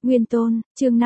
Nguyên Tôn, chương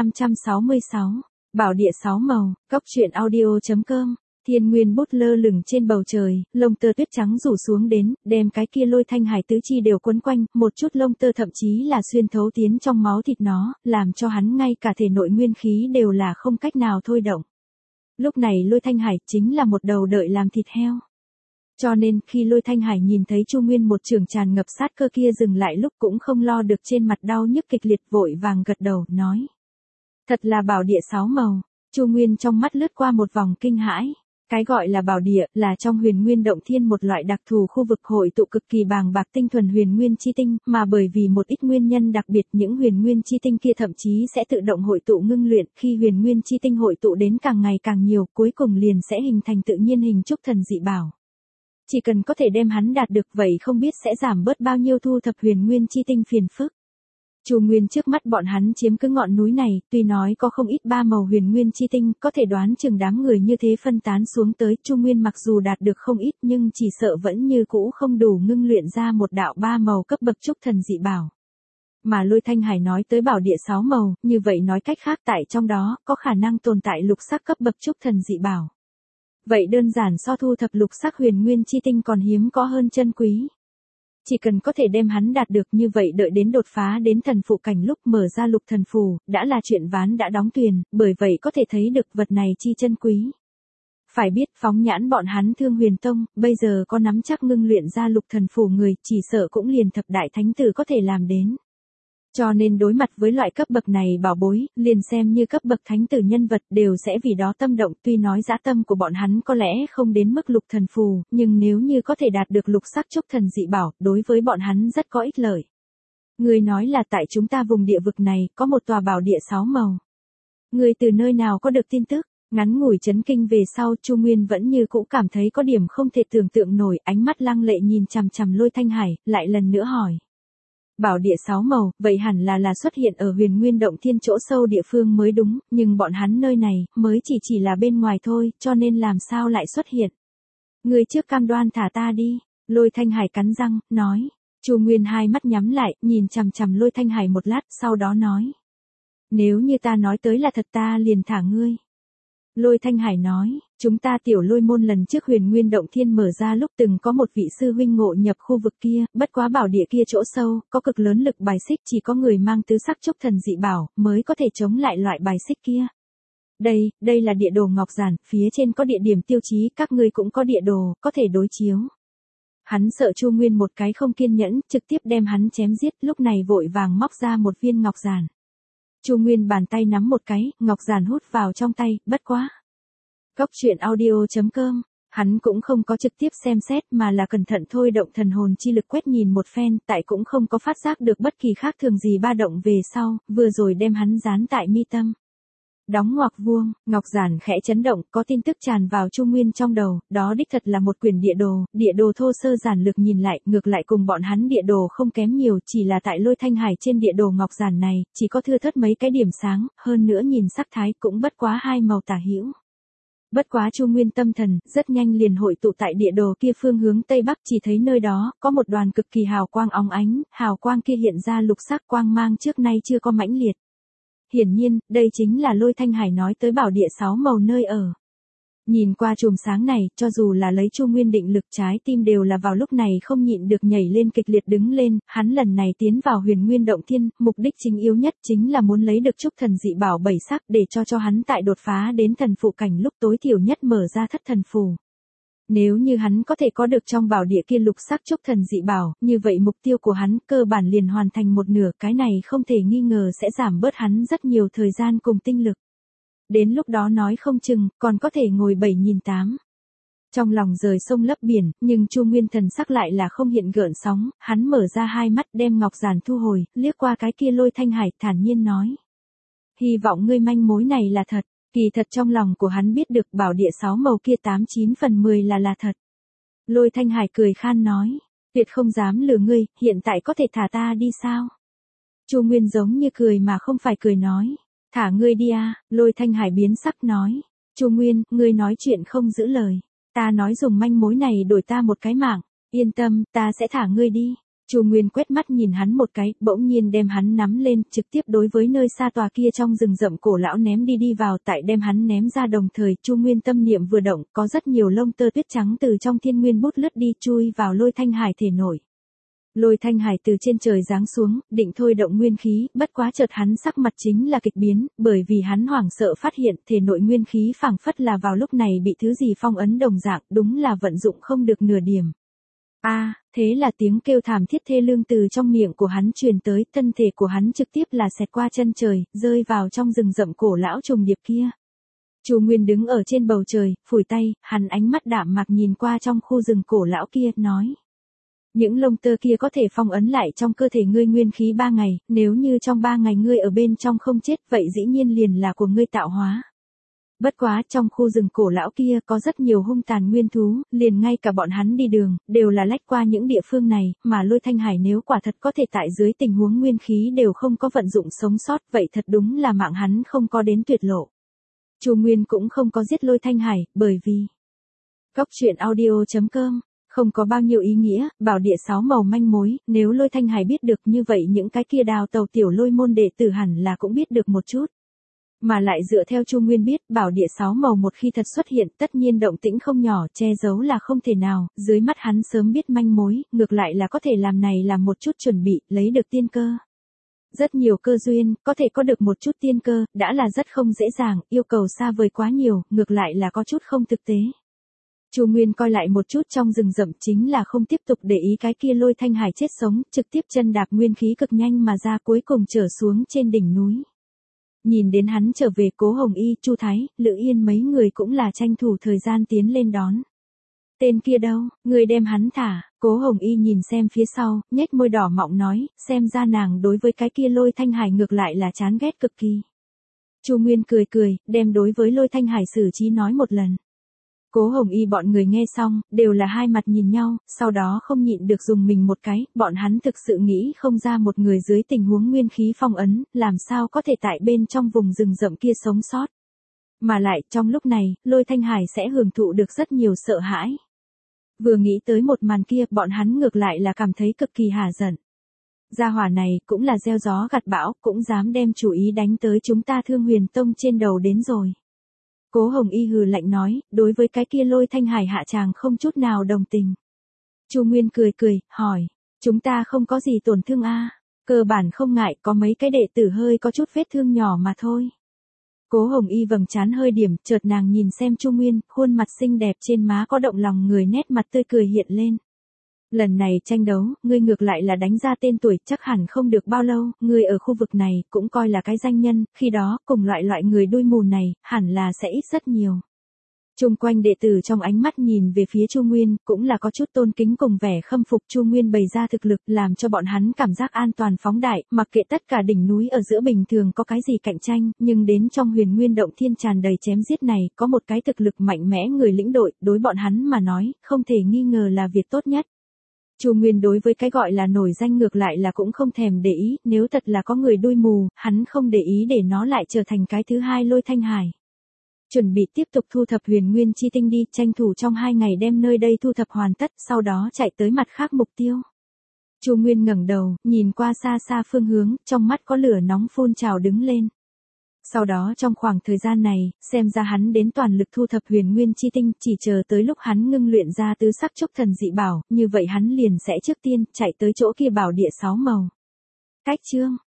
566. Bảo địa sáu màu, Cóc truyện audio.com. Thiên nguyên bút lơ lửng trên bầu trời, lông tơ tuyết trắng rủ xuống đến, đem cái kia Lôi Thanh Hải tứ chi đều quấn quanh, một chút lông tơ thậm chí là xuyên thấu tiến trong máu thịt nó, làm cho hắn ngay cả thể nội nguyên khí đều là không cách nào thôi động. Lúc này Lôi Thanh Hải chính là một đầu đợi làm thịt heo. Cho nên, khi Lôi Thanh Hải nhìn thấy Chu Nguyên một trường tràn ngập sát cơ kia dừng lại lúc cũng không lo được trên mặt đau nhức kịch liệt, vội vàng gật đầu, nói. Thật là bảo địa sáu màu. Chu Nguyên trong mắt lướt qua một vòng kinh hãi. Cái gọi là bảo địa là trong huyền nguyên động thiên một loại đặc thù khu vực hội tụ cực kỳ bàng bạc tinh thuần huyền nguyên chi tinh, mà bởi vì một ít nguyên nhân đặc biệt những huyền nguyên chi tinh kia thậm chí sẽ tự động hội tụ ngưng luyện, khi huyền nguyên chi tinh hội tụ đến càng ngày càng nhiều, cuối cùng liền sẽ hình thành tự nhiên hình trúc thần dị bảo. Chỉ cần có thể đem hắn đạt được vậy không biết sẽ giảm bớt bao nhiêu thu thập huyền nguyên chi tinh phiền phức. Chu Nguyên trước mắt bọn hắn chiếm cứ ngọn núi này, tuy nói có không ít ba màu huyền nguyên chi tinh, có thể đoán chừng đám người như thế phân tán xuống tới, Chu Nguyên mặc dù đạt được không ít nhưng chỉ sợ vẫn như cũ không đủ ngưng luyện ra một đạo ba màu cấp bậc trúc thần dị bảo. Mà Lôi Thanh Hải nói tới bảo địa sáu màu, như vậy nói cách khác tại trong đó, có khả năng tồn tại lục sắc cấp bậc trúc thần dị bảo. Vậy đơn giản so thu thập lục sắc huyền nguyên chi tinh còn hiếm có hơn chân quý. Chỉ cần có thể đem hắn đạt được như vậy đợi đến đột phá đến thần phụ cảnh lúc mở ra lục thần phù, đã là chuyện ván đã đóng thuyền, bởi vậy có thể thấy được vật này chi chân quý. Phải biết phóng nhãn bọn hắn Thương Huyền Tông, bây giờ có nắm chắc ngưng luyện ra lục thần phù người, chỉ sợ cũng liền thập đại thánh tử có thể làm đến. Cho nên đối mặt với loại cấp bậc này bảo bối, liền xem như cấp bậc thánh tử nhân vật đều sẽ vì đó tâm động, tuy nói dã tâm của bọn hắn có lẽ không đến mức lục thần phù, nhưng nếu như có thể đạt được lục sắc trúc thần dị bảo, đối với bọn hắn rất có ích lợi. Người nói là tại chúng ta vùng địa vực này, có một tòa bảo địa sáu màu. Người từ nơi nào có được tin tức? Ngắn ngủi chấn kinh về sau, Chu Nguyên vẫn như cũ cảm thấy có điểm không thể tưởng tượng nổi, ánh mắt lăng lệ nhìn chằm chằm Lôi Thanh Hải, lại lần nữa hỏi. Bảo địa sáu màu, vậy hẳn là xuất hiện ở huyền nguyên động thiên chỗ sâu địa phương mới đúng, nhưng bọn hắn nơi này, mới chỉ là bên ngoài thôi, cho nên làm sao lại xuất hiện. Người trước cam đoan thả ta đi, Lôi Thanh Hải cắn răng, nói. Chu Nguyên hai mắt nhắm lại, nhìn chằm chằm Lôi Thanh Hải một lát, sau đó nói. Nếu như ta nói tới là thật ta liền thả ngươi. Lôi Thanh Hải nói, chúng ta tiểu Lôi môn lần trước huyền nguyên động thiên mở ra lúc từng có một vị sư huynh ngộ nhập khu vực kia, bất quá bảo địa kia chỗ sâu, có cực lớn lực bài xích, chỉ có người mang tứ sắc trúc thần dị bảo, mới có thể chống lại loại bài xích kia. Đây là địa đồ ngọc giản, phía trên có địa điểm tiêu chí, các ngươi cũng có địa đồ, có thể đối chiếu. Hắn sợ Chu Nguyên một cái không kiên nhẫn, trực tiếp đem hắn chém giết, lúc này vội vàng móc ra một viên ngọc giản. Chu Nguyên bàn tay nắm một cái, ngọc giản hút vào trong tay, bất quá. Cóc truyện audio.com, hắn cũng không có trực tiếp xem xét mà là cẩn thận thôi động thần hồn chi lực quét nhìn một phen, tại cũng không có phát giác được bất kỳ khác thường gì ba động về sau, vừa rồi đem hắn dán tại mi tâm. Đóng ngoặc vuông, ngọc giản khẽ chấn động, có tin tức tràn vào Chu Nguyên trong đầu, đó đích thật là một quyển địa đồ thô sơ giản lược nhìn lại, ngược lại cùng bọn hắn địa đồ không kém nhiều, chỉ là tại Lôi Thanh Hải trên địa đồ ngọc giản này, chỉ có thưa thớt mấy cái điểm sáng, hơn nữa nhìn sắc thái cũng bất quá hai màu tả hữu. Bất quá Chu Nguyên tâm thần, rất nhanh liền hội tụ tại địa đồ kia phương hướng Tây Bắc, chỉ thấy nơi đó, có một đoàn cực kỳ hào quang óng ánh, hào quang kia hiện ra lục sắc quang mang trước nay chưa có mãnh liệt. Hiển nhiên, đây chính là Lôi Thanh Hải nói tới bảo địa sáu màu nơi ở. Nhìn qua chùm sáng này, cho dù là lấy Chu Nguyên định lực trái tim đều là vào lúc này không nhịn được nhảy lên kịch liệt đứng lên, hắn lần này tiến vào huyền nguyên động thiên, mục đích chính yếu nhất chính là muốn lấy được trúc thần dị bảo bảy sắc để cho hắn tại đột phá đến thần phụ cảnh lúc tối thiểu nhất mở ra thất thần phù. Nếu như hắn có thể có được trong bảo địa kia lục sắc trúc thần dị bảo, như vậy mục tiêu của hắn cơ bản liền hoàn thành một nửa, cái này không thể nghi ngờ sẽ giảm bớt hắn rất nhiều thời gian cùng tinh lực. Đến lúc đó nói không chừng, còn có thể ngồi 7-8. Trong lòng rời sông lấp biển, nhưng Chu Nguyên thần sắc lại là không hiện gợn sóng, hắn mở ra hai mắt đem ngọc giản thu hồi, liếc qua cái kia Lôi Thanh Hải thản nhiên nói. Hy vọng ngươi manh mối này là thật. Kỳ thật trong lòng của hắn biết được bảo địa sáu màu kia 89/10 là thật. Lôi Thanh Hải cười khan nói, tuyệt không dám lừa ngươi, hiện tại có thể thả ta đi sao? Chu Nguyên giống như cười mà không phải cười nói, thả ngươi đi à, Lôi Thanh Hải biến sắc nói, Chu Nguyên, ngươi nói chuyện không giữ lời, ta nói dùng manh mối này đổi ta một cái mạng, yên tâm, ta sẽ thả ngươi đi. Chu Nguyên quét mắt nhìn hắn một cái, bỗng nhiên đem hắn nắm lên, trực tiếp đối với nơi xa tòa kia trong rừng rậm cổ lão ném đi vào, tại đem hắn ném ra đồng thời, Chu Nguyên tâm niệm vừa động, có rất nhiều lông tơ tuyết trắng từ trong thiên nguyên bút lướt đi, chui vào Lôi Thanh Hải thể nội. Lôi Thanh Hải từ trên trời giáng xuống, định thôi động nguyên khí, bất quá chợt hắn sắc mặt chính là kịch biến, bởi vì hắn hoảng sợ phát hiện thể nội nguyên khí phảng phất là vào lúc này bị thứ gì phong ấn đồng dạng, đúng là vận dụng không được nửa điểm. Thế là tiếng kêu thảm thiết thê lương từ trong miệng của hắn truyền tới, thân thể của hắn trực tiếp là xẹt qua chân trời, rơi vào trong rừng rậm cổ lão trùng điệp kia. Chu Nguyên đứng ở trên bầu trời, phủi tay, hắn ánh mắt đạm mạc nhìn qua trong khu rừng cổ lão kia, nói. Những lông tơ kia có thể phong ấn lại trong cơ thể ngươi nguyên khí 3 ngày, nếu như trong 3 ngày ngươi ở bên trong không chết, vậy dĩ nhiên liền là của ngươi tạo hóa. Bất quá, trong khu rừng cổ lão kia có rất nhiều hung tàn nguyên thú, liền ngay cả bọn hắn đi đường, đều là lách qua những địa phương này, mà Lôi Thanh Hải nếu quả thật có thể tại dưới tình huống nguyên khí đều không có vận dụng sống sót, vậy thật đúng là mạng hắn không có đến tuyệt lộ. Chu Nguyên cũng không có giết Lôi Thanh Hải, bởi vì Cóc truyện audio.com không có bao nhiêu ý nghĩa, bảo địa 6 màu manh mối, nếu Lôi Thanh Hải biết được như vậy những cái kia đào tàu tiểu lôi môn đệ tử hẳn là cũng biết được một chút. Mà lại dựa theo Chu Nguyên biết, bảo địa 6 màu một khi thật xuất hiện, tất nhiên động tĩnh không nhỏ, che giấu là không thể nào, dưới mắt hắn sớm biết manh mối, ngược lại là có thể làm này làm một chút chuẩn bị, lấy được tiên cơ. Rất nhiều cơ duyên, có thể có được một chút tiên cơ, đã là rất không dễ dàng, yêu cầu xa vời quá nhiều, ngược lại là có chút không thực tế. Chu Nguyên coi lại một chút trong rừng rậm, chính là không tiếp tục để ý cái kia Lôi Thanh Hải chết sống, trực tiếp chân đạp nguyên khí cực nhanh mà ra, cuối cùng trở xuống trên đỉnh núi. Nhìn đến hắn trở về, Cố Hồng Y, Chu Thái, Lữ Yên mấy người cũng là tranh thủ thời gian tiến lên đón. Tên kia đâu, người đem hắn thả? Cố Hồng Y nhìn xem phía sau, nhếch môi đỏ mọng nói, xem ra nàng đối với cái kia Lôi Thanh Hải ngược lại là chán ghét cực kỳ. Chu Nguyên cười cười, đem đối với Lôi Thanh Hải xử trí nói một lần. Cố Hồng Y bọn người nghe xong, đều là hai mặt nhìn nhau, sau đó không nhịn được dùng mình một cái, bọn hắn thực sự nghĩ không ra một người dưới tình huống nguyên khí phong ấn, làm sao có thể tại bên trong vùng rừng rậm kia sống sót. Mà lại, trong lúc này, Lôi Thanh Hải sẽ hưởng thụ được rất nhiều sợ hãi. Vừa nghĩ tới một màn kia, bọn hắn ngược lại là cảm thấy cực kỳ hả giận. Gia hỏa này, cũng là gieo gió gặt bão, cũng dám đem chủ ý đánh tới chúng ta Thương Huyền Tông trên đầu đến rồi. Cố Hồng Y hừ lạnh nói, đối với cái kia Lôi Thanh Hải hạ tràng không chút nào đồng tình. Chu Nguyên cười cười, hỏi, chúng ta không có gì tổn thương cơ bản không ngại, có mấy cái đệ tử hơi có chút vết thương nhỏ mà thôi. Cố Hồng Y vầng trán hơi điểm, chợt nàng nhìn xem Chu Nguyên, khuôn mặt xinh đẹp trên má có động lòng người, nét mặt tươi cười hiện lên. Lần này tranh đấu, ngươi ngược lại là đánh ra tên tuổi, chắc hẳn không được bao lâu, ngươi ở khu vực này, cũng coi là cái danh nhân, khi đó, cùng loại người đuôi mù này, hẳn là sẽ ít rất nhiều. Chung quanh đệ tử trong ánh mắt nhìn về phía Chu Nguyên, cũng là có chút tôn kính cùng vẻ khâm phục. Chu Nguyên bày ra thực lực, làm cho bọn hắn cảm giác an toàn phóng đại, mặc kệ tất cả đỉnh núi ở giữa bình thường có cái gì cạnh tranh, nhưng đến trong Huyền Nguyên Động Thiên tràn đầy chém giết này, có một cái thực lực mạnh mẽ người lĩnh đội, đối bọn hắn mà nói, không thể nghi ngờ là việc tốt nhất. Chu Nguyên đối với cái gọi là nổi danh ngược lại là cũng không thèm để ý, nếu thật là có người đuôi mù, hắn không để ý để nó lại trở thành cái thứ hai Lôi Thanh Hải. Chuẩn bị tiếp tục thu thập Huyền Nguyên chi tinh đi, tranh thủ trong 2 ngày đem nơi đây thu thập hoàn tất, sau đó chạy tới mặt khác mục tiêu. Chu Nguyên ngẩng đầu, nhìn qua xa xa phương hướng, trong mắt có lửa nóng phun trào đứng lên. Sau đó trong khoảng thời gian này, xem ra hắn đến toàn lực thu thập Huyền Nguyên chi tinh, chỉ chờ tới lúc hắn ngưng luyện ra tứ sắc trúc thần dị bảo, như vậy hắn liền sẽ trước tiên chạy tới chỗ kia bảo địa 6 màu. Cách chương